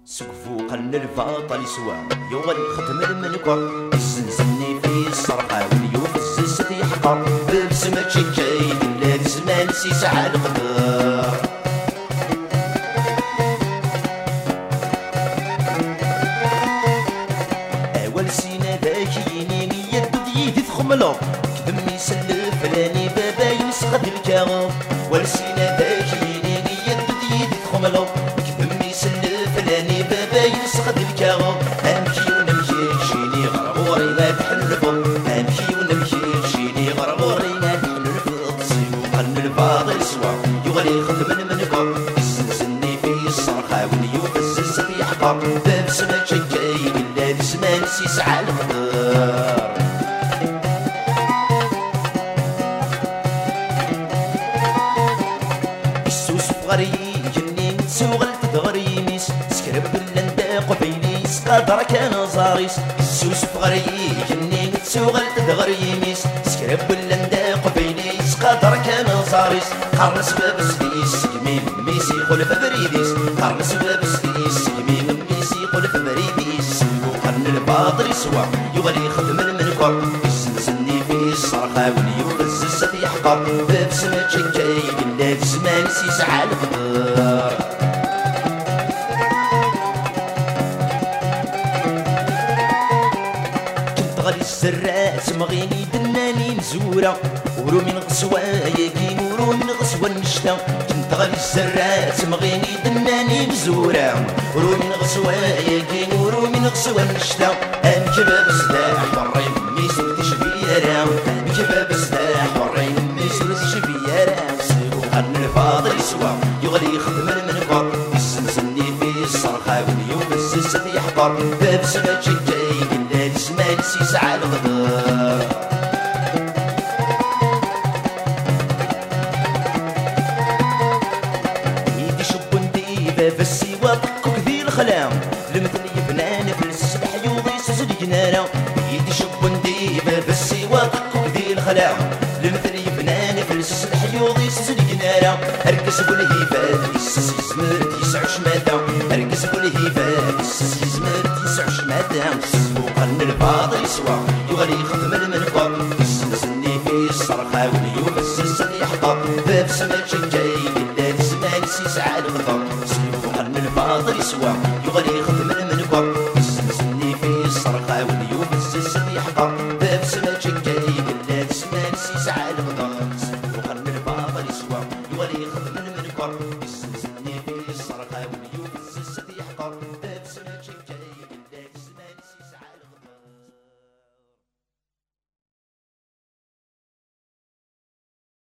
سقفو قلن الباطل سوا يغلي ختم المنكر الزنزني في الصرقة واليوف الزلزة يحقر ببسمة شكاي بلاد زمان سيسعى القدر أول سينا ذاك ينيني يدو ديدي تخملو كدم يسلف راني بابا ينسخد الكاغو والسينا ذاك ينيني يدو ديدي تخملو كدم يسلف راني بابا ينسخد الكاغو أمشي ونمشي شيني غرغوري لا تحلفو أمشي ونمشي شيني غرغوري لا تحلفو تصيبو قلن الباطل سوا يغلي خدم المنكر الزنزني في الصرخة واليوف الزلزة يحقر بابسمة شكاي بلاد زمان سيسعى القدر السوس فغري جنين سوغلت دغري ميس سكرب بلندا قبيليس قدر كان زاريس السوس فغري جنين سوغلت دغري ميس سكرب بلندا قبيليس قدر كان زاريس قرنس بابس ديس يمين ميسي خلف بريديس قرنس بابس ديس يمين ميسي خلف بريديس وقرن الباطل سوا يغلي خدم المنكر الزنزني في الصرخة واليوم الزلزة يحقر بابسمة شكاي بلاد زمان سيسعى القدر كنت غالي السرات مغيني دناني نزورة ورو من غسوة ياكين ورو من غسوة نشتا كنت غالي السرات مغيني دناني نزورة ورو من غسوة ياكين ورو من غسوة نشتا ام كباب سلاح برين ميسر تشبيرا كباب سلاح برين ميسر تشبيرا سيبو قرن الفاضل سوا يغلي خدم المنكر الزنزني في الصرخة واليوم الزلزة يحضر باب سما شكاي بلاد زمان سيسعى القدر ايدي شب نديبة في السوا طقك ذي الخلام المثل يبنان في السبح يوضي سجل جنانا ايدي شب نديبة في السوا طقك ذي الخلام المثل يبنان في السبح يوضي سجل جنانا اركز بالهيبات يسس يزمر تيسع شماتا اركز بالهيبات يسس يزمر تيسع شماتا وقرن الباطل سوا يغلي خدم المنكر الزنزني في الصرخة واليوم الزلزة يحضر باب سما شكاي بلاد زمان سيسعى القدر وقرن الباطل سوا يغلي خدم